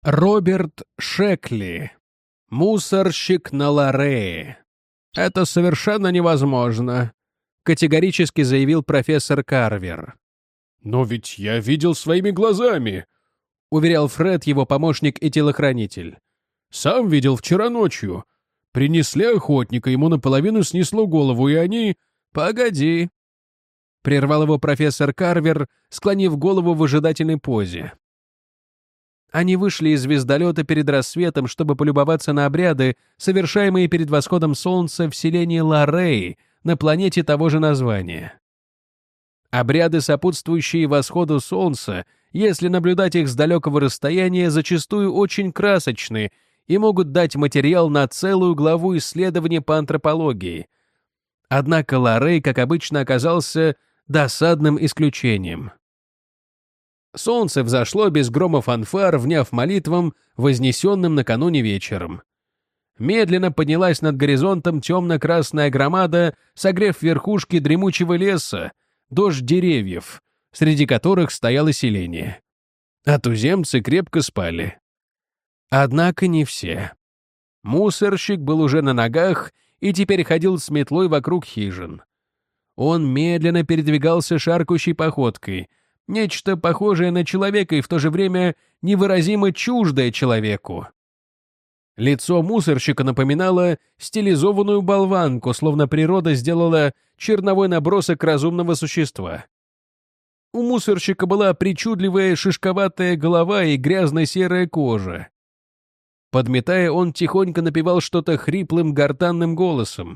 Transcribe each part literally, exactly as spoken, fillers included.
Роберт Шекли. Мусорщик на Лорее. «Это совершенно невозможно», — категорически заявил профессор Карвер. «Но ведь я видел своими глазами», — уверял Фред, его помощник и телохранитель. «Сам видел вчера ночью. Принесли охотника, ему наполовину снесло голову, и они...» «Погоди», — прервал его профессор Карвер, склонив голову в ожидательной позе. Они вышли из звездолета перед рассветом, чтобы полюбоваться на обряды, совершаемые перед восходом солнца в селении Лорей, на планете того же названия. Обряды, сопутствующие восходу солнца, если наблюдать их с далекого расстояния, зачастую очень красочны и могут дать материал на целую главу исследования по антропологии. Однако Лорей, как обычно, оказался досадным исключением. Солнце взошло без грома фанфар, вняв молитвам, вознесенным накануне вечером. Медленно поднялась над горизонтом темно-красная громада, согрев верхушки дремучего леса, дождь деревьев, среди которых стояло селение. А туземцы крепко спали. Однако не все. Мусорщик был уже на ногах и теперь ходил с метлой вокруг хижин. Он медленно передвигался шаркающей походкой, нечто похожее на человека и в то же время невыразимо чуждое человеку. Лицо мусорщика напоминало стилизованную болванку, словно природа сделала черновой набросок разумного существа. У мусорщика была причудливая шишковатая голова и грязно-серая кожа. Подметая, он тихонько напевал что-то хриплым гортанным голосом.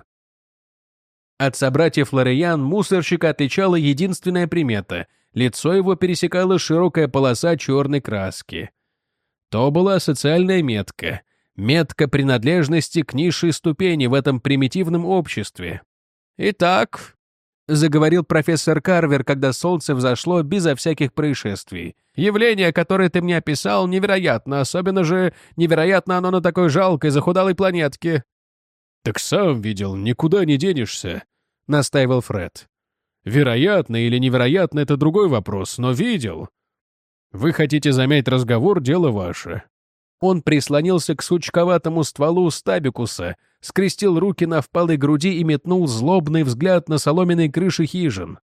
От собратьев Лореян мусорщика отличала единственная примета — лицо его пересекала широкая полоса черной краски. То была социальная метка, метка принадлежности к низшей ступени в этом примитивном обществе. «Итак», — заговорил профессор Карвер, когда солнце взошло безо всяких происшествий, «явление, которое ты мне описал, невероятно, особенно же невероятно оно на такой жалкой, захудалой планетке». «Так сам видел, никуда не денешься», — настаивал Фред. «Вероятно или невероятно — это другой вопрос, но видел. Вы хотите замять разговор — дело ваше». Он прислонился к сучковатому стволу стабикуса, скрестил руки на впалой груди и метнул злобный взгляд на соломенные крыши хижин.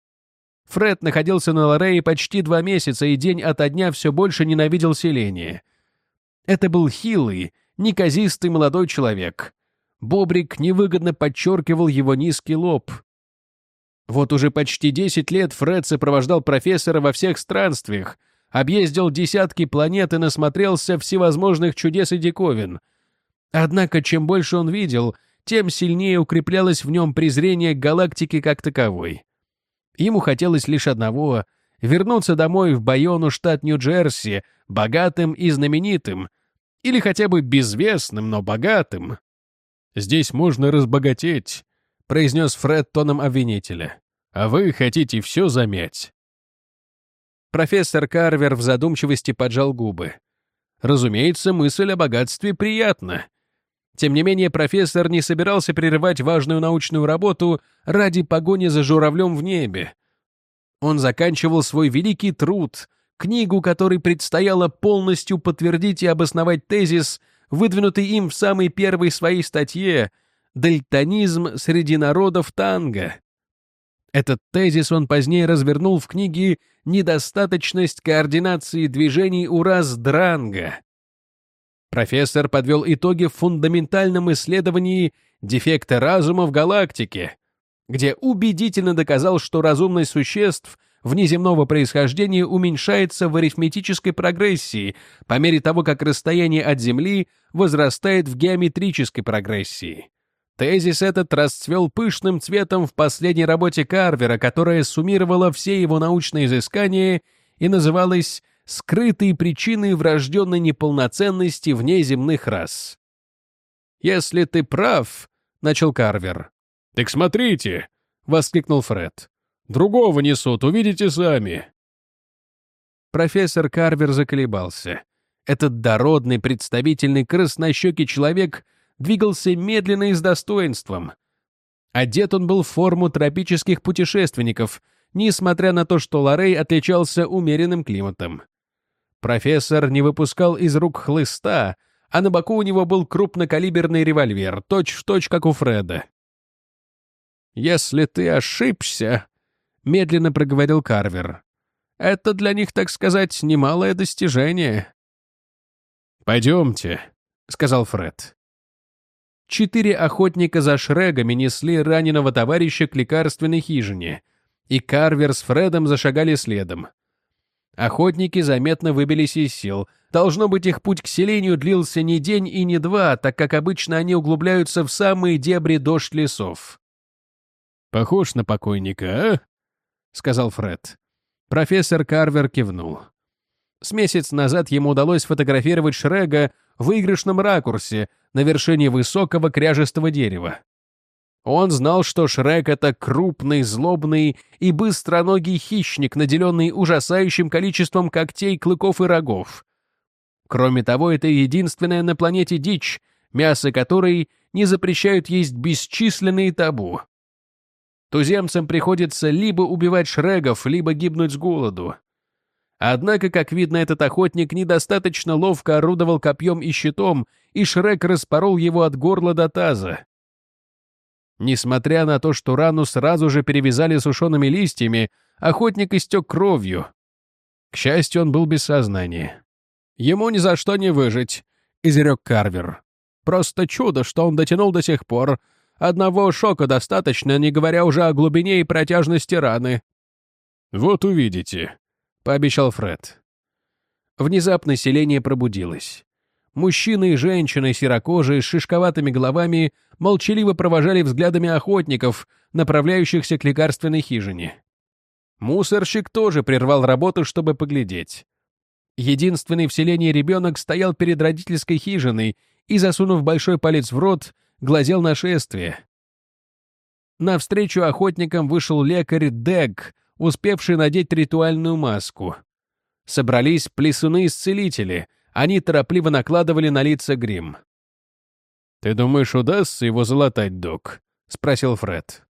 Фред находился на Лорее почти два месяца и день ото дня все больше ненавидел селение. Это был хилый, неказистый молодой человек. Бобрик невыгодно подчеркивал его низкий лоб. Вот уже почти десять лет Фред сопровождал профессора во всех странствиях, объездил десятки планет и насмотрелся всевозможных чудес и диковин. Однако, чем больше он видел, тем сильнее укреплялось в нем презрение к галактике как таковой. Ему хотелось лишь одного — вернуться домой в Байону, штат Нью-Джерси, богатым и знаменитым, или хотя бы безвестным, но богатым. «Здесь можно разбогатеть», — произнес Фред тоном обвинителя. «А вы хотите все замять». Профессор Карвер в задумчивости поджал губы. Разумеется, мысль о богатстве приятна. Тем не менее, профессор не собирался прерывать важную научную работу ради погони за журавлем в небе. Он заканчивал свой великий труд, книгу, которой предстояло полностью подтвердить и обосновать тезис, выдвинутый им в самой первой своей статье «Дальтонизм среди народов Танго». Этот тезис он позднее развернул в книге «Недостаточность координации движений у рас Дранго». Профессор подвел итоги в фундаментальном исследовании дефекта разума в галактике, где убедительно доказал, что разумность существ внеземного происхождения уменьшается в арифметической прогрессии по мере того, как расстояние от Земли возрастает в геометрической прогрессии. Тезис этот расцвел пышным цветом в последней работе Карвера, которая суммировала все его научные изыскания и называлась «Скрытые причины врожденной неполноценности внеземных рас». «Если ты прав», — начал Карвер. «Так смотрите», — воскликнул Фред. «Другого несут, увидите сами». Профессор Карвер заколебался. Этот дородный, представительный, краснощекий человек двигался медленно и с достоинством. Одет он был в форму тропических путешественников, несмотря на то, что Лорей отличался умеренным климатом. Профессор не выпускал из рук хлыста, а на боку у него был крупнокалиберный револьвер, точь-в-точь, как у Фреда. «Если ты ошибся», — медленно проговорил Карвер, — «это для них, так сказать, немалое достижение». «Пойдемте», — сказал Фред. Четыре охотника за Шрегами несли раненого товарища к лекарственной хижине, и Карвер с Фредом зашагали следом. Охотники заметно выбились из сил. Должно быть, их путь к селению длился не день и не два, так как обычно они углубляются в самые дебри дождь лесов. «Похож на покойника, а?» — сказал Фред. Профессор Карвер кивнул. С месяц назад ему удалось фотографировать Шрега в выигрышном ракурсе на вершине высокого кряжестого дерева. Он знал, что Шрег — это крупный, злобный и быстроногий хищник, наделенный ужасающим количеством когтей, клыков и рогов. Кроме того, это единственная на планете дичь, мясо которой не запрещают есть бесчисленные табу. Туземцам приходится либо убивать Шрегов, либо гибнуть с голоду. Однако, как видно, этот охотник недостаточно ловко орудовал копьем и щитом, и Шрег распорол его от горла до таза. Несмотря на то, что рану сразу же перевязали сушеными листьями, охотник истек кровью. К счастью, он был без сознания. «Ему ни за что не выжить», — изрек Карвер. «Просто чудо, что он дотянул до сих пор. Одного шока достаточно, не говоря уже о глубине и протяжности раны». «Вот увидите», — пообещал Фред. Внезапно селение пробудилось. Мужчины и женщины, серокожие, с шишковатыми головами, молчаливо провожали взглядами охотников, направляющихся к лекарственной хижине. Мусорщик тоже прервал работу, чтобы поглядеть. Единственный в селении ребенок стоял перед родительской хижиной и, засунув большой палец в рот, глазел на шествие. Навстречу охотникам вышел лекарь Дег, успевший надеть ритуальную маску. Собрались плесуны-исцелители, они торопливо накладывали на лица грим. «Ты думаешь, удастся его залатать, док?» — спросил Фред.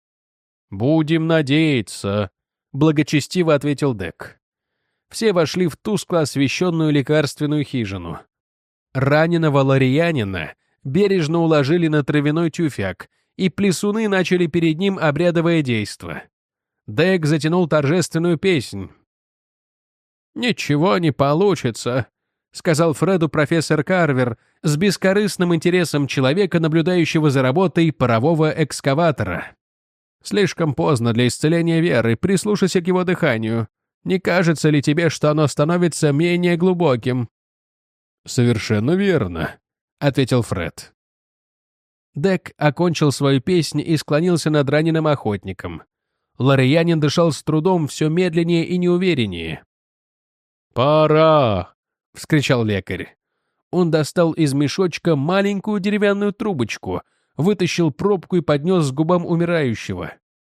«Будем надеяться», — благочестиво ответил Дек. Все вошли в тускло освещенную лекарственную хижину. Раненого лариянина бережно уложили на травяной тюфяк, и плесуны начали перед ним обрядовое действо. Дек затянул торжественную песнь. «Ничего не получится», — сказал Фреду профессор Карвер с бескорыстным интересом человека, наблюдающего за работой парового экскаватора. «Слишком поздно для исцеления веры, прислушайся к его дыханию. Не кажется ли тебе, что оно становится менее глубоким?» «Совершенно верно», — ответил Фред. Дек окончил свою песнь и склонился над раненым охотником. Лариянин дышал с трудом, все медленнее и неувереннее. «Пора!» — вскричал лекарь. Он достал из мешочка маленькую деревянную трубочку, вытащил пробку и поднес к губам умирающего.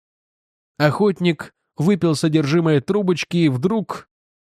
Охотник выпил содержимое трубочки и вдруг...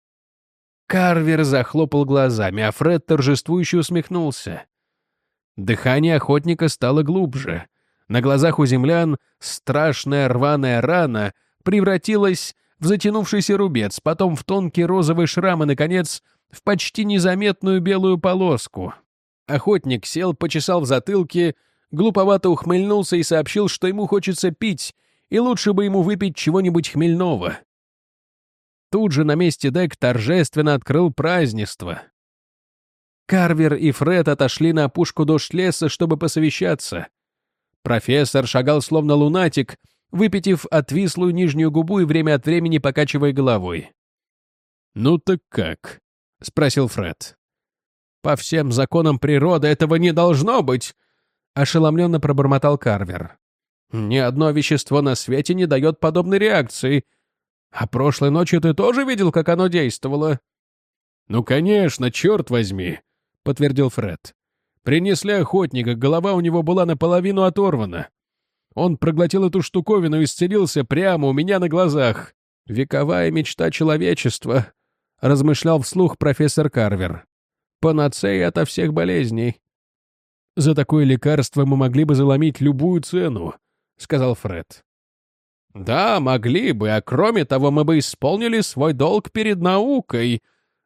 Карвер захлопал глазами, а Фред торжествующе усмехнулся. Дыхание охотника стало глубже. На глазах у землян страшная рваная рана превратилась в затянувшийся рубец, потом в тонкий розовый шрам и, наконец, в почти незаметную белую полоску. Охотник сел, почесал в затылке, глуповато ухмыльнулся и сообщил, что ему хочется пить, и лучше бы ему выпить чего-нибудь хмельного. Тут же на месте Дек торжественно открыл празднество. Карвер и Фред отошли на опушку дождь леса, чтобы посовещаться. Профессор шагал словно лунатик, выпитив отвислую нижнюю губу и время от времени покачивая головой. «Ну так как?» — спросил Фред. «По всем законам природы этого не должно быть!» — ошеломленно пробормотал Карвер. «Ни одно вещество на свете не дает подобной реакции. А прошлой ночью ты тоже видел, как оно действовало?» «Ну, конечно, черт возьми!» — подтвердил Фред. «Принесли охотника, голова у него была наполовину оторвана. Он проглотил эту штуковину и исцелился прямо у меня на глазах. Вековая мечта человечества», — размышлял вслух профессор Карвер. «Панацея ото всех болезней». «За такое лекарство мы могли бы заломить любую цену», — сказал Фред. «Да, могли бы, а кроме того мы бы исполнили свой долг перед наукой»,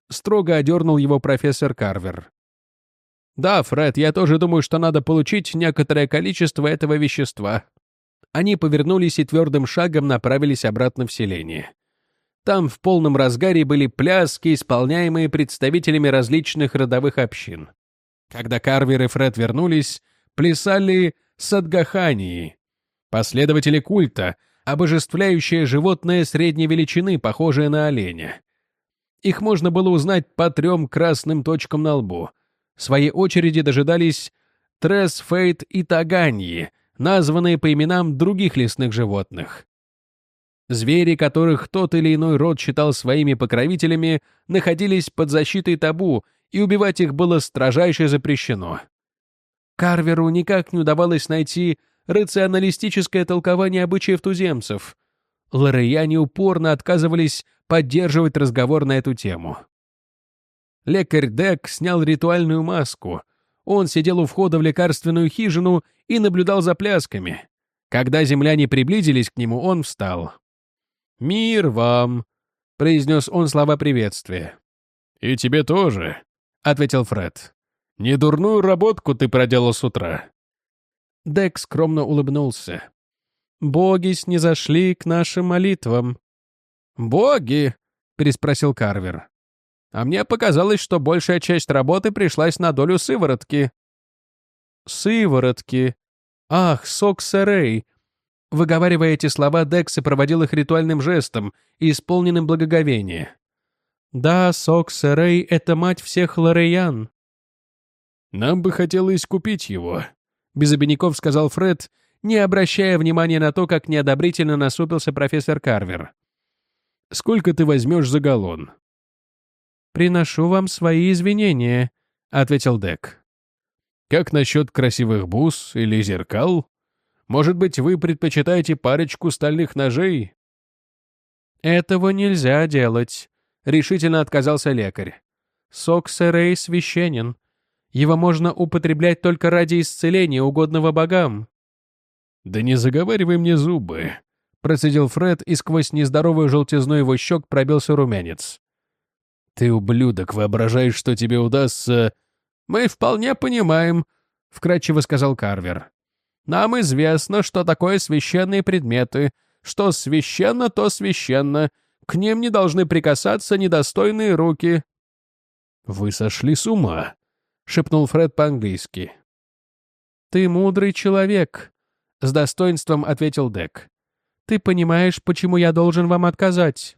Строго одернул его профессор Карвер. «Да, Фред, я тоже думаю, что надо получить некоторое количество этого вещества». Они повернулись и твердым шагом направились обратно в селение. Там в полном разгаре были пляски, исполняемые представителями различных родовых общин. Когда Карвер и Фред вернулись, плясали садгахании, последователи культа, обожествляющие животное средней величины, похожее на оленя. Их можно было узнать по трем красным точкам на лбу. В своей очереди дожидались Трес, Фейт и Таганьи, названные по именам других лесных животных. Звери, которых тот или иной род считал своими покровителями, находились под защитой табу, и убивать их было строжайше запрещено. Карверу никак не удавалось найти рационалистическое толкование обычаев туземцев. Лореяне упорно отказывались поддерживать разговор на эту тему. Лекарь Дек снял ритуальную маску. Он сидел у входа в лекарственную хижину и наблюдал за плясками. Когда земляне приблизились к нему, он встал. «Мир вам!» — произнес он слова приветствия. «И тебе тоже», — ответил Фред. «Недурную работку ты проделал с утра». Дек скромно улыбнулся. «Боги снизошли к нашим молитвам». «Боги?» — переспросил Карвер. «А мне показалось, что большая часть работы пришлась на долю сыворотки». «Сыворотки? Ах, Сок-Серей!» Выговаривая эти слова, Дек сопроводил их ритуальным жестом, исполненным благоговения. «Да, Сок-Серей — это мать всех лореян». «Нам бы хотелось купить его», — без обиняков сказал Фред, не обращая внимания на то, как неодобрительно насупился профессор Карвер. «Сколько ты возьмешь за галлон?» «Приношу вам свои извинения», — ответил Дек. «Как насчет красивых бус или зеркал? Может быть, вы предпочитаете парочку стальных ножей?» «Этого нельзя делать», — решительно отказался лекарь. «Сок-Серей священен. Его можно употреблять только ради исцеления, угодного богам». «Да не заговаривай мне зубы», — процедил Фред, и сквозь нездоровую желтизну его щек пробился румянец. «Ты, ублюдок, воображаешь, что тебе удастся...» «Мы вполне понимаем», — вкратчиво сказал Карвер. «Нам известно, что такое священные предметы. Что священно, то священно. К ним не должны прикасаться недостойные руки». «Вы сошли с ума», — шепнул Фред по-английски. «Ты мудрый человек», — с достоинством ответил Дек. «Ты понимаешь, почему я должен вам отказать?»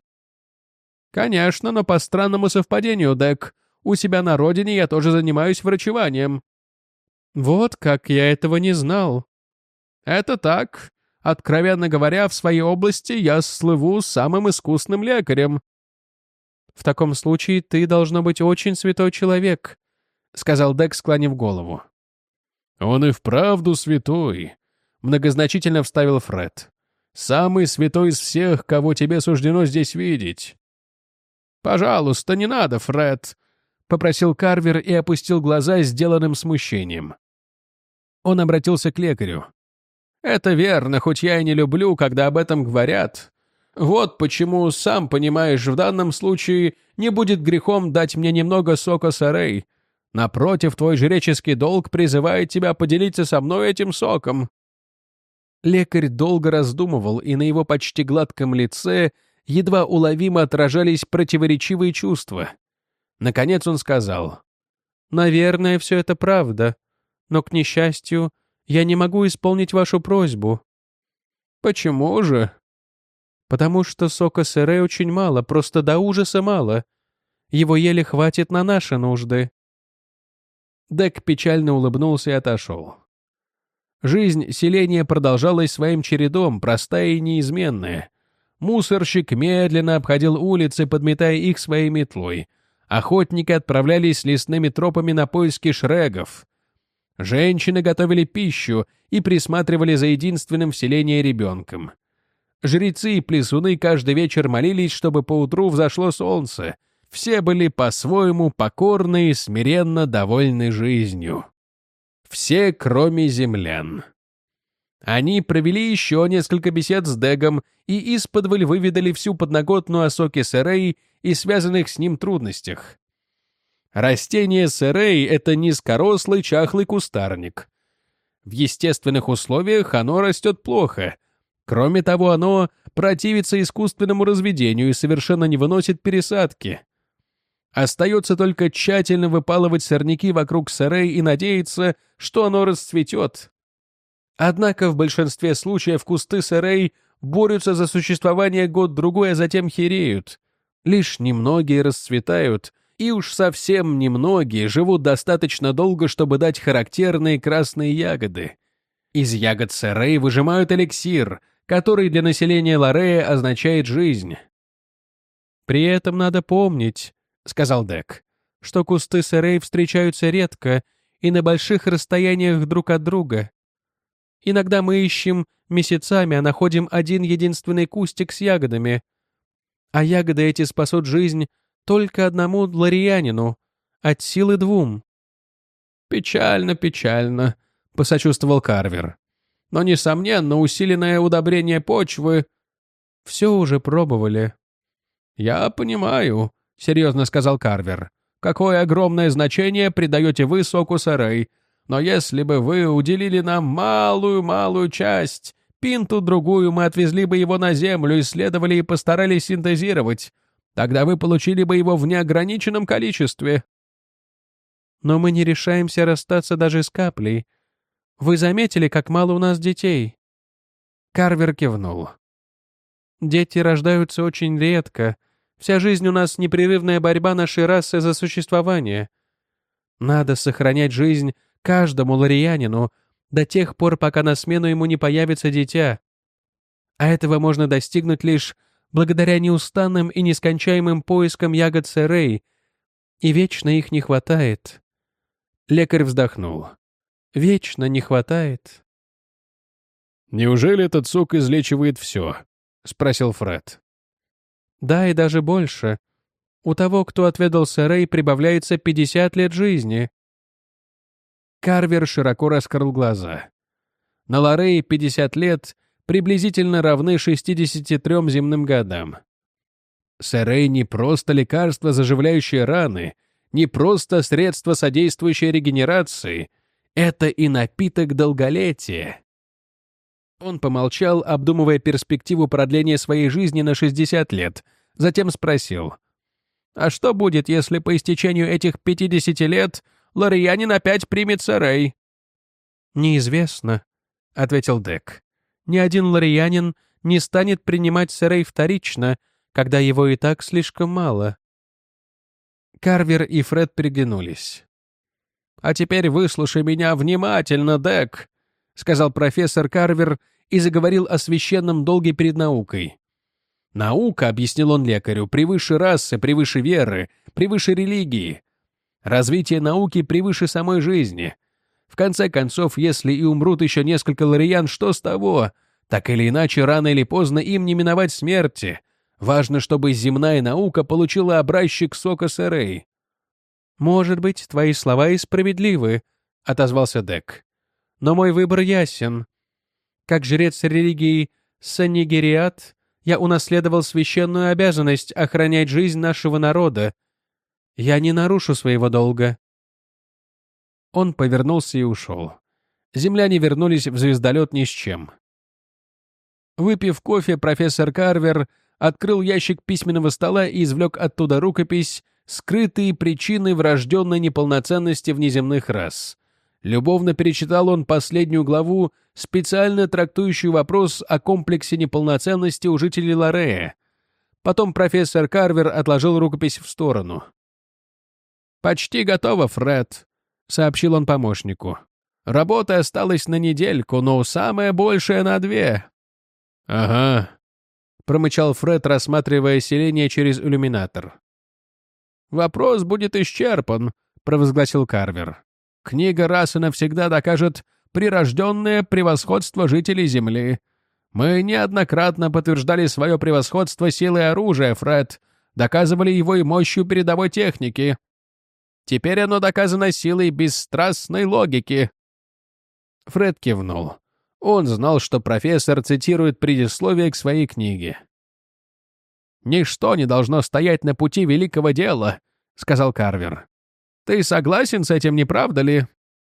«Конечно, но по странному совпадению, Дек. У себя на родине я тоже занимаюсь врачеванием». «Вот как, я этого не знал». «Это так. Откровенно говоря, в своей области я слыву самым искусным лекарем». «В таком случае ты, должно быть, очень святой человек», — сказал Дек, склонив голову. «Он и вправду святой», — многозначительно вставил Фред. «Самый святой из всех, кого тебе суждено здесь видеть». «Пожалуйста, не надо, Фред», — попросил Карвер и опустил глаза с сделанным смущением. Он обратился к лекарю. «Это верно, хоть я и не люблю, когда об этом говорят. Вот почему, сам понимаешь, в данном случае не будет грехом дать мне немного Сока-Серей. Напротив, твой жреческий долг призывает тебя поделиться со мной этим соком». Лекарь долго раздумывал, и на его почти гладком лице едва уловимо отражались противоречивые чувства. Наконец он сказал: «Наверное, все это правда, но, к несчастью, я не могу исполнить вашу просьбу». «Почему же?» «Потому что Сока-Серей очень мало, просто до ужаса мало. Его еле хватит на наши нужды». Дек печально улыбнулся и отошел. Жизнь селения продолжалась своим чередом, простая и неизменная. Мусорщик медленно обходил улицы, подметая их своей метлой. Охотники отправлялись лесными тропами на поиски шрегов. Женщины готовили пищу и присматривали за единственным в селении ребенком. Жрецы и плесуны каждый вечер молились, чтобы поутру взошло солнце. Все были по-своему покорны и смиренно довольны жизнью. Все, кроме землян. Они провели еще несколько бесед с Дегом и исподволь выведали всю подноготную о Соке-Серей и связанных с ним трудностях. Растение сэрей — это низкорослый чахлый кустарник. В естественных условиях оно растет плохо. Кроме того, оно противится искусственному разведению и совершенно не выносит пересадки. Остается только тщательно выпалывать сорняки вокруг сэрей и надеяться, что оно расцветет. Однако в большинстве случаев кусты сэрей борются за существование год-другой, а затем хереют. Лишь немногие расцветают, и уж совсем немногие живут достаточно долго, чтобы дать характерные красные ягоды. Из ягод сэрей выжимают эликсир, который для населения Лорея означает жизнь. «При этом надо помнить», — сказал Дек, «что кусты сэрей встречаются редко и на больших расстояниях друг от друга. Иногда мы ищем месяцами, а находим один единственный кустик с ягодами. А ягоды эти спасут жизнь только одному лориянину, от силы двум». «Печально, печально», — посочувствовал Карвер. «Но, несомненно, усиленное удобрение почвы...» «Все уже пробовали». «Я понимаю», — серьезно сказал Карвер, «какое огромное значение придаете вы соку сэрей. Но если бы вы уделили нам малую-малую часть, пинту-другую, мы отвезли бы его на землю, исследовали и постарались синтезировать. Тогда вы получили бы его в неограниченном количестве». «Но мы не решаемся расстаться даже с каплей. Вы заметили, как мало у нас детей?» Карвер кивнул. «Дети рождаются очень редко. Вся жизнь у нас непрерывная борьба нашей расы за существование. Надо сохранять жизнь каждому лориянину до тех пор, пока на смену ему не появится дитя. А этого можно достигнуть лишь благодаря неустанным и нескончаемым поискам ягод сэрей, и вечно их не хватает». Лекарь вздохнул. «Вечно не хватает». «Неужели этот сок излечивает все?» — спросил Фред. «Да, и даже больше. У того, кто отведал сэрей, прибавляется пятьдесят лет жизни». Карвер широко раскрыл глаза. На Лорее пятьдесят лет приблизительно равны шестидесяти трём земным годам. Сэрей не просто лекарство, заживляющее раны, не просто средство, содействующее регенерации, это и напиток долголетия. Он помолчал, обдумывая перспективу продления своей жизни на шестьдесят лет, затем спросил: «А что будет, если по истечению этих пятидесяти лет лориянин опять примет сэрей?» «Неизвестно», — ответил Дек. «Ни один лориянин не станет принимать сэрей вторично, когда его и так слишком мало». Карвер и Фред переглянулись. «А теперь выслушай меня внимательно, Дек», — сказал профессор Карвер и заговорил о священном долге перед наукой. «Наука, — объяснил он лекарю, — превыше расы, превыше веры, превыше религии. Развитие науки превыше самой жизни. В конце концов, если и умрут еще несколько лориян, что с того? Так или иначе, рано или поздно им не миновать смерти. Важно, чтобы земная наука получила образчик сока сэрей». «Может быть, твои слова и справедливы», — отозвался Дек. «Но мой выбор ясен. Как жрец религии Саннигериат, я унаследовал священную обязанность охранять жизнь нашего народа. Я не нарушу своего долга». Он повернулся и ушел. Земляне вернулись в звездолет ни с чем. Выпив кофе, профессор Карвер открыл ящик письменного стола и извлек оттуда рукопись «Скрытые причины врожденной неполноценности внеземных рас». Любовно перечитал он последнюю главу, специально трактующую вопрос о комплексе неполноценности у жителей Лорея. Потом профессор Карвер отложил рукопись в сторону. «Почти готово, Фред», — сообщил он помощнику. «Работы осталось на недельку, но самое большее на две». «Ага», — промычал Фред, рассматривая селение через иллюминатор. «Вопрос будет исчерпан», — провозгласил Карвер. «Книга раз и навсегда докажет прирожденное превосходство жителей Земли. Мы неоднократно подтверждали свое превосходство силой оружия, Фред, доказывали его и мощью передовой техники. Теперь оно доказано силой бесстрастной логики». Фред кивнул. Он знал, что профессор цитирует предисловие к своей книге. «Ничто не должно стоять на пути великого дела», — сказал Карвер. Ты согласен с этим, не правда ли?»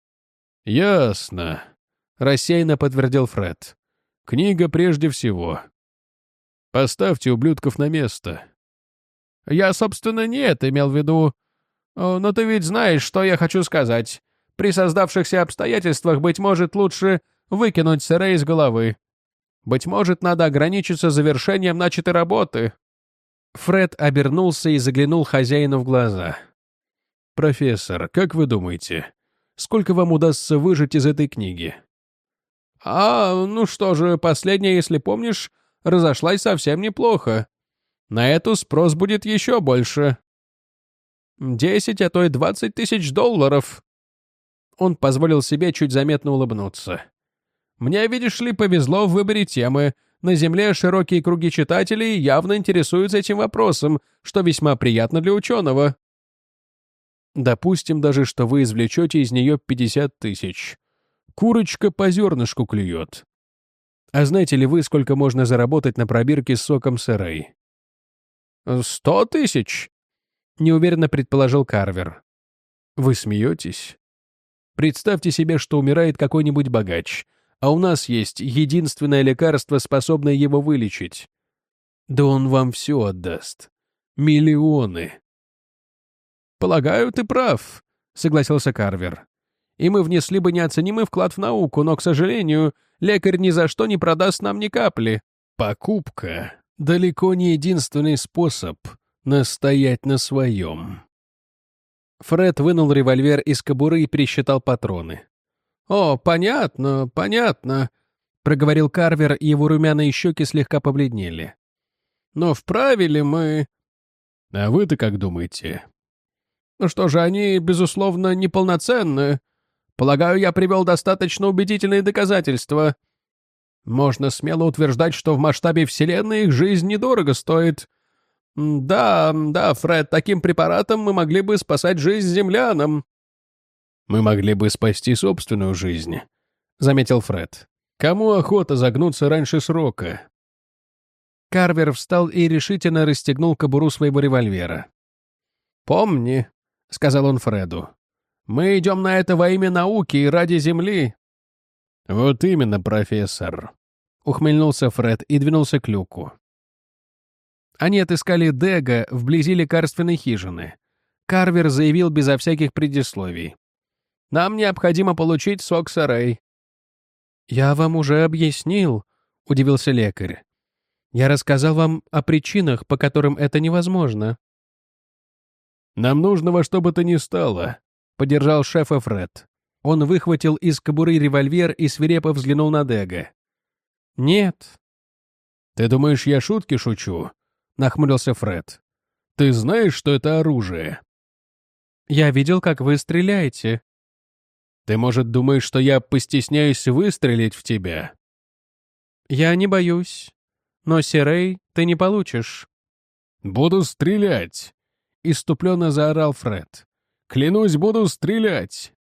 «Ясно», — рассеянно подтвердил Фред. «Книга прежде всего. Поставьте ублюдков на место». «Я, собственно, не это имел в виду. Но ты ведь знаешь, что я хочу сказать. При создавшихся обстоятельствах, быть может, лучше выкинуть Сэрэй из головы. Быть может, надо ограничиться завершением начатой работы». Фред обернулся и заглянул хозяину в глаза. «Профессор, как вы думаете, сколько вам удастся выжать из этой книги?» «А, ну что же, последняя, если помнишь, разошлась совсем неплохо. На эту спрос будет еще больше. Десять, а то и двадцать тысяч долларов». Он позволил себе чуть заметно улыбнуться. «Мне, видишь ли, повезло в выборе темы. На Земле широкие круги читателей явно интересуются этим вопросом, что весьма приятно для ученого». «Допустим даже, что вы извлечете из нее пятьдесят тысяч. Курочка по зернышку клюет. А знаете ли вы, сколько можно заработать на пробирке с соком Сэрэй?» «Сто тысяч?» — неуверенно предположил Карвер. «Вы смеетесь? Представьте себе, что умирает какой-нибудь богач, а у нас есть единственное лекарство, способное его вылечить. Да он вам все отдаст. Миллионы». «Полагаю, ты прав», — согласился Карвер. «И мы внесли бы неоценимый вклад в науку, но, к сожалению, лекарь ни за что не продаст нам ни капли». «Покупка — далеко не единственный способ настоять на своем». Фред вынул револьвер из кобуры и пересчитал патроны. «О, понятно, понятно», — проговорил Карвер, и его румяные щеки слегка побледнели. «Но вправе ли мы...» «А вы-то как думаете?» «Ну что же, они, безусловно, неполноценны. Полагаю, я привел достаточно убедительные доказательства. Можно смело утверждать, что в масштабе Вселенной их жизнь недорого стоит. Да, да, Фред, таким препаратом мы могли бы спасать жизнь землянам». «Мы могли бы спасти собственную жизнь», — заметил Фред. «Кому охота загнуться раньше срока?» Карвер встал и решительно расстегнул кобуру своего револьвера. «Помни», — сказал он Фреду, — «мы идем на это во имя науки и ради Земли». «Вот именно, профессор», — ухмыльнулся Фред и двинулся к люку. Они отыскали Дега вблизи лекарственной хижины. Карвер заявил безо всяких предисловий: «Нам необходимо получить сок Сэрэй». «Я вам уже объяснил», — удивился лекарь. «Я рассказал вам о причинах, по которым это невозможно». «Нам нужно во что бы то ни стало», — поддержал шефа Фред. Он выхватил из кобуры револьвер и свирепо взглянул на Дега. «Нет». «Ты думаешь, я шутки шучу?» — нахмурился Фред. «Ты знаешь, что это оружие?» «Я видел, как вы стреляете». «Ты, может, думаешь, что я постесняюсь выстрелить в тебя?» «Я не боюсь. Но Сэрэй ты не получишь». «Буду стрелять!» — исступленно заорал Фред. «Клянусь, буду стрелять!»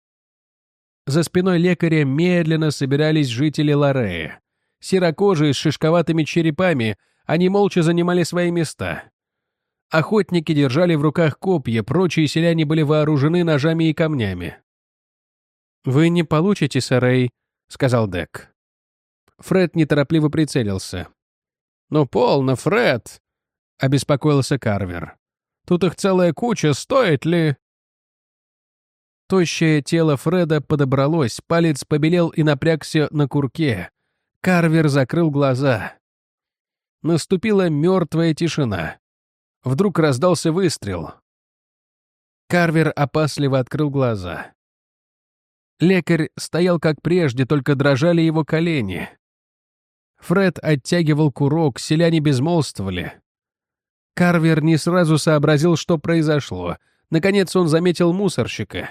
За спиной лекаря медленно собирались жители Лорея. Серокожие с шишковатыми черепами, они молча занимали свои места. Охотники держали в руках копья, прочие селяне были вооружены ножами и камнями. «Вы не получите, Сэрэй», — сказал Дек. Фред неторопливо прицелился. «Ну, полно, Фред!» — обеспокоился Карвер. «Тут их целая куча, стоит ли...» Тощее тело Фреда подобралось, палец побелел и напрягся на курке. Карвер закрыл глаза. Наступила мертвая тишина. Вдруг раздался выстрел. Карвер опасливо открыл глаза. Лекарь стоял как прежде, только дрожали его колени. Фред оттягивал курок, селяне безмолвствовали. Карвер не сразу сообразил, что произошло. Наконец он заметил мусорщика.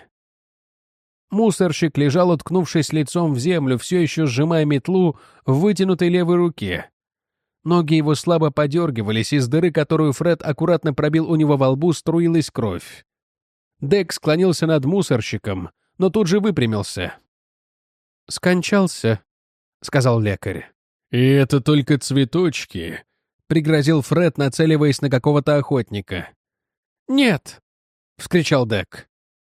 Мусорщик лежал, уткнувшись лицом в землю, все еще сжимая метлу в вытянутой левой руке. Ноги его слабо подергивались, из дыры, которую Фред аккуратно пробил у него во лбу, струилась кровь. Дек склонился над мусорщиком, но тут же выпрямился. «Скончался», — сказал лекарь. «И это только цветочки», — пригрозил Фред, нацеливаясь на какого-то охотника. «Нет», — вскричал Дек.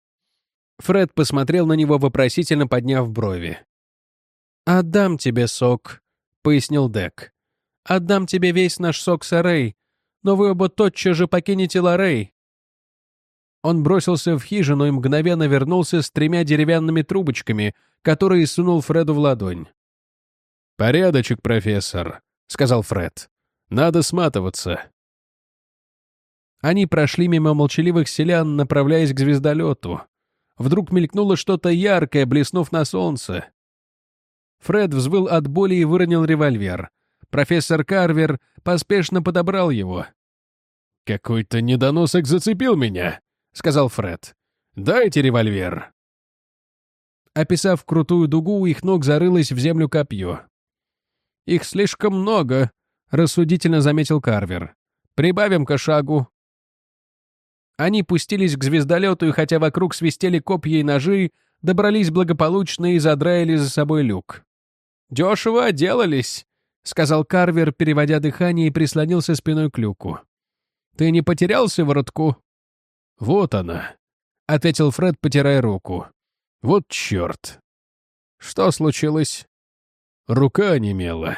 Фред посмотрел на него, вопросительно подняв брови. «Отдам тебе сок», — пояснил Дек. «Отдам тебе весь наш сок с Арей, но вы оба тотчас же покинете Ларей». Он бросился в хижину и мгновенно вернулся с тремя деревянными трубочками, которые сунул Фреду в ладонь. «Порядочек, профессор», — сказал Фред. «Надо сматываться». Они прошли мимо молчаливых селян, направляясь к звездолету. Вдруг мелькнуло что-то яркое, блеснув на солнце. Фред взвыл от боли и выронил револьвер. Профессор Карвер поспешно подобрал его. «Какой-то недоносок зацепил меня», — сказал Фред. «Дайте револьвер». Описав крутую дугу, у их ног зарылось в землю копье. «Их слишком много», — рассудительно заметил Карвер. «Прибавим-ка шагу». Они пустились к звездолету, и хотя вокруг свистели копья и ножи, добрались благополучно и задраили за собой люк. «Дешево отделались», — сказал Карвер, переводя дыхание, и прислонился спиной к люку. «Ты не потерял сыворотку?» «Вот она», — ответил Фред, потирая руку. «Вот черт!» «Что случилось?» «Рука онемела».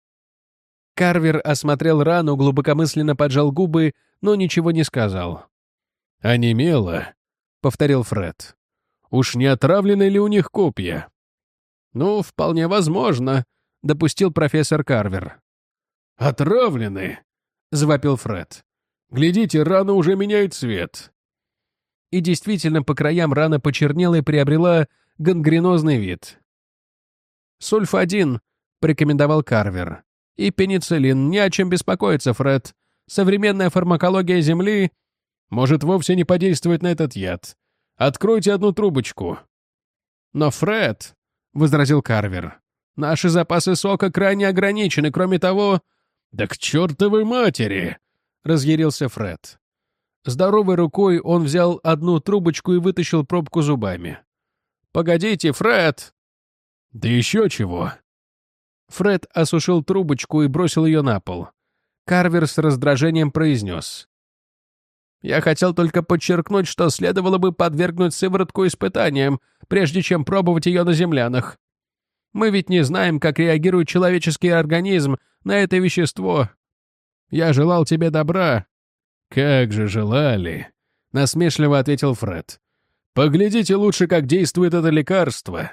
Карвер осмотрел рану, глубокомысленно поджал губы, но ничего не сказал. «Онемела», — повторил Фред. «Уж не отравлены ли у них копья?» «Ну, вполне возможно», — допустил профессор Карвер. «Отравлены!» — завопил Фред. «Глядите, рана уже меняет цвет». И действительно, по краям рана почернела и приобрела гангренозный вид. «Сульфадин», — порекомендовал Карвер. «И пенициллин. Не о чем беспокоиться, Фред. Современная фармакология Земли может вовсе не подействовать на этот яд. Откройте одну трубочку». «Но, Фред», — возразил Карвер, — «наши запасы сока крайне ограничены. Кроме того...» «Да к чертовой матери!» — разъярился Фред. Здоровой рукой он взял одну трубочку и вытащил пробку зубами. «Погодите, Фред!» «Да еще чего!» Фред осушил трубочку и бросил ее на пол. Карвер с раздражением произнес. «Я хотел только подчеркнуть, что следовало бы подвергнуть сыворотку испытаниям, прежде чем пробовать ее на землянах. Мы ведь не знаем, как реагирует человеческий организм на это вещество. Я желал тебе добра». «Как же желали!» — насмешливо ответил Фред. «Поглядите лучше, как действует это лекарство».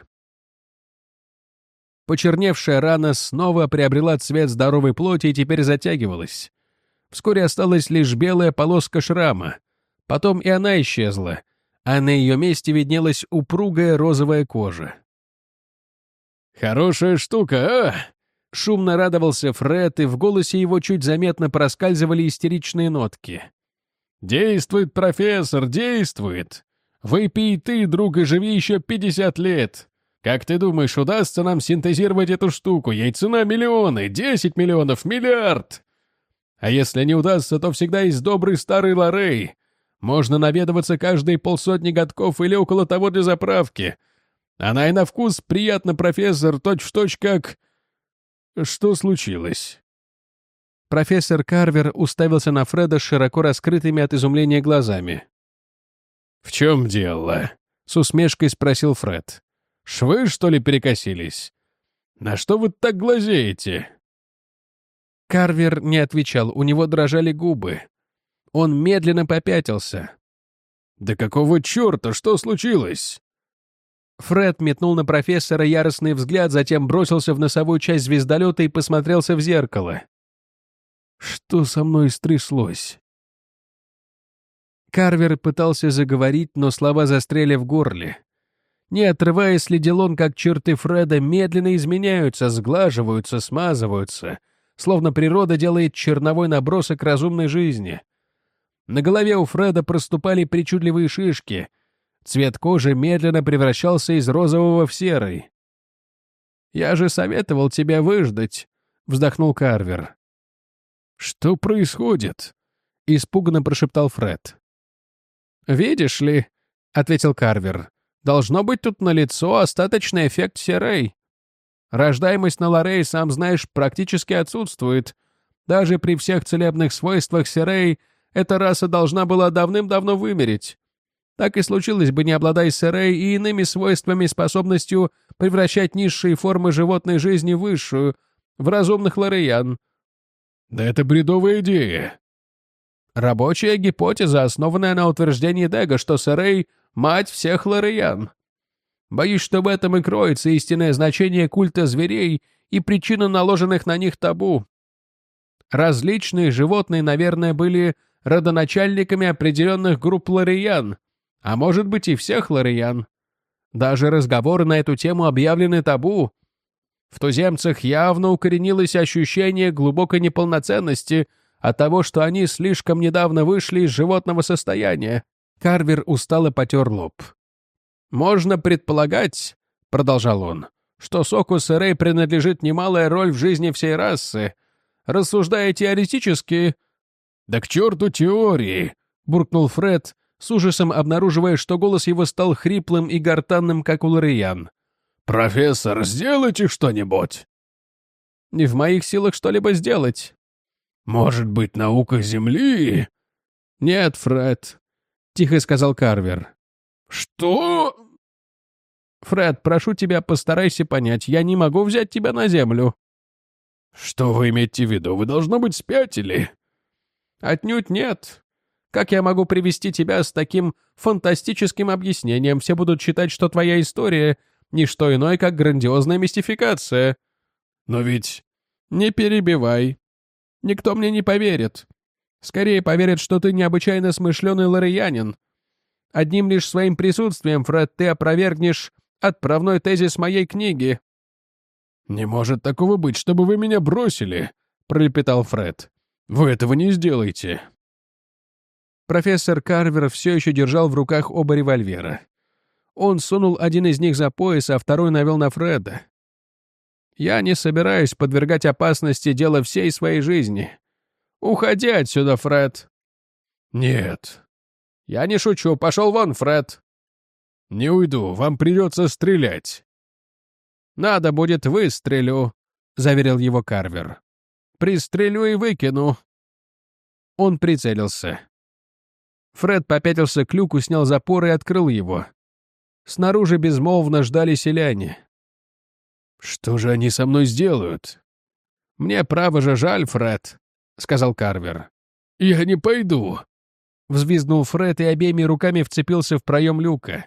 Почерневшая рана снова приобрела цвет здоровой плоти и теперь затягивалась. Вскоре осталась лишь белая полоска шрама. Потом и она исчезла, а на ее месте виднелась упругая розовая кожа. «Хорошая штука, а?» — шумно радовался Фред, и в голосе его чуть заметно проскальзывали истеричные нотки. «Действует, профессор, действует! Выпей ты, друг, и живи еще пятьдесят лет! Как ты думаешь, удастся нам синтезировать эту штуку? Ей цена миллионы, десять миллионов, миллиард! А если не удастся, то всегда есть добрый старый Ларей. Можно наведываться каждые полсотни годков или около того для заправки. Она и на вкус приятно, профессор, точь-в-точь как...» «Что случилось?» Профессор Карвер уставился на Фреда с широко раскрытыми от изумления глазами. «В чем дело?» — с усмешкой спросил Фред. «Швы, что ли, перекосились? На что вы так глазеете?» Карвер не отвечал, у него дрожали губы. Он медленно попятился. «Да какого черта? Что случилось?» Фред метнул на профессора яростный взгляд, затем бросился в носовую часть звездолета и посмотрелся в зеркало. «Что со мной стряслось?» Карвер пытался заговорить, но слова застряли в горле. Не отрываясь, следил он, как черты Фреда медленно изменяются, сглаживаются, смазываются, словно природа делает черновой набросок разумной жизни. На голове у Фреда проступали причудливые шишки. Цвет кожи медленно превращался из розового в серый. «Я же советовал тебя выждать», — вздохнул Карвер. «Что происходит?» — испуганно прошептал Фред. «Видишь ли», — ответил Карвер, — «должно быть тут налицо остаточный эффект Серей. Рождаемость на Ларей, сам знаешь, практически отсутствует. Даже при всех целебных свойствах Серей эта раса должна была давным-давно вымереть. Так и случилось бы, не обладая Сэрей и иными свойствами и способностью превращать низшие формы животной жизни в высшую, в разумных лореян. Да это бредовая идея. Рабочая гипотеза, основанная на утверждении Дега, что Сэрей — мать всех лореян. Боюсь, что в этом и кроется истинное значение культа зверей и причина наложенных на них табу. Различные животные, наверное, были родоначальниками определенных групп лореян, а может быть и всех лореян. Даже разговоры на эту тему объявлены табу. В туземцах явно укоренилось ощущение глубокой неполноценности от того, что они слишком недавно вышли из животного состояния. Карвер устало потер лоб. «Можно предполагать, — продолжал он, — что соку Сэрей принадлежит немалая роль в жизни всей расы. Рассуждая теоретически...» «Да к черту теории!» — буркнул Фред, с ужасом обнаруживая, что голос его стал хриплым и гортанным, как у лореян. «Профессор, сделайте что-нибудь!» «Не в моих силах что-либо сделать». «Может быть, наука Земли?» «Нет, Фред», — тихо сказал Карвер. «Что?» «Фред, прошу тебя, постарайся понять, я не могу взять тебя на Землю». «Что вы имеете в виду? Вы, должно быть, спятили». «Отнюдь нет. Как я могу привести тебя с таким фантастическим объяснением? Все будут считать, что твоя история — не что иное, как грандиозная мистификация». «Но ведь...» «Не перебивай. Никто мне не поверит. Скорее поверят, что ты необычайно смышленый лореянин. Одним лишь своим присутствием, Фред, ты опровергнешь отправной тезис моей книги». «Не может такого быть, чтобы вы меня бросили», — пролепетал Фред. «Вы этого не сделаете». Профессор Карвер все еще держал в руках оба револьвера. Он сунул один из них за пояс, а второй навел на Фреда. «Я не собираюсь подвергать опасности дело всей своей жизни. Уходи отсюда, Фред». «Нет». «Я не шучу. Пошел вон, Фред». «Не уйду. Вам придется стрелять». «Надо будет, выстрелю», — заверил его Карвер. «Пристрелю и выкину». Он прицелился. Фред попятился к люку, снял запор и открыл его. Снаружи безмолвно ждали селяне. «Что же они со мной сделают?» «Мне, право же, жаль, Фред», — сказал Карвер. «Я не пойду», — взвизгнул Фред и обеими руками вцепился в проем люка.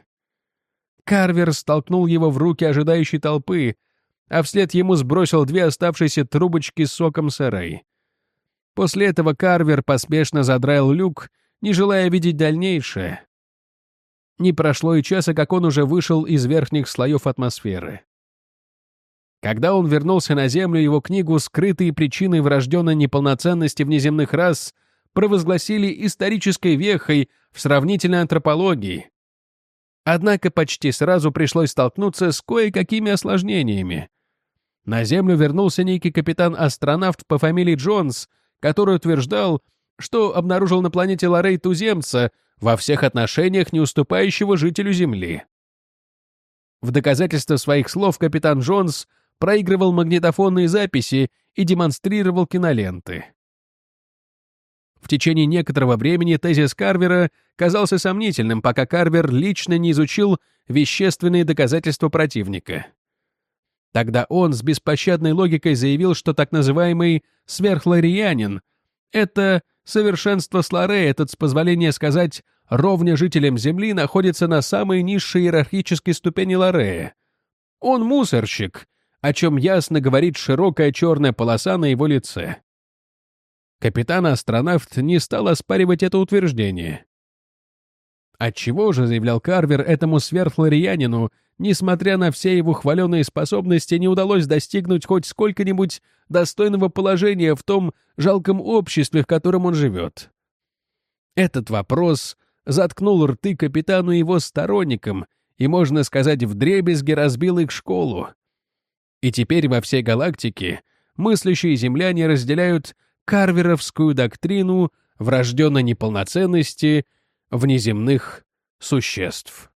Карвер столкнул его в руки ожидающей толпы, а вслед ему сбросил две оставшиеся трубочки с соком Сэрей. После этого Карвер поспешно задраил люк, не желая видеть дальнейшее. Не прошло и часа, как он уже вышел из верхних слоев атмосферы. Когда он вернулся на Землю, его книгу «Скрытые причины врожденной неполноценности внеземных рас» провозгласили исторической вехой в сравнительной антропологии. Однако почти сразу пришлось столкнуться с кое-какими осложнениями. На Землю вернулся некий капитан-астронавт по фамилии Джонс, который утверждал, что обнаружил на планете Лорей туземца, во всех отношениях не уступающего жителю Земли. В доказательство своих слов капитан Джонс проигрывал магнитофонные записи и демонстрировал киноленты. В течение некоторого времени тезис Карвера казался сомнительным, пока Карвер лично не изучил вещественные доказательства противника. Тогда он с беспощадной логикой заявил, что так называемый сверхлориянин — это совершенство Слорей, этот, с позволения сказать, ровня жителям Земли, находится на самой низшей иерархической ступени Лорея. Он мусорщик, о чем ясно говорит широкая черная полоса на его лице. Капитан-астронавт не стал оспаривать это утверждение. Отчего же, заявлял Карвер, этому сверхлориянину, несмотря на все его хваленые способности, не удалось достигнуть хоть сколько-нибудь достойного положения в том жалком обществе, в котором он живет? Этот вопрос заткнул рты капитану и его сторонникам и, можно сказать, вдребезги разбил их школу. И теперь во всей галактике мыслящие земляне разделяют карверовскую доктрину врожденной неполноценности внеземных существ.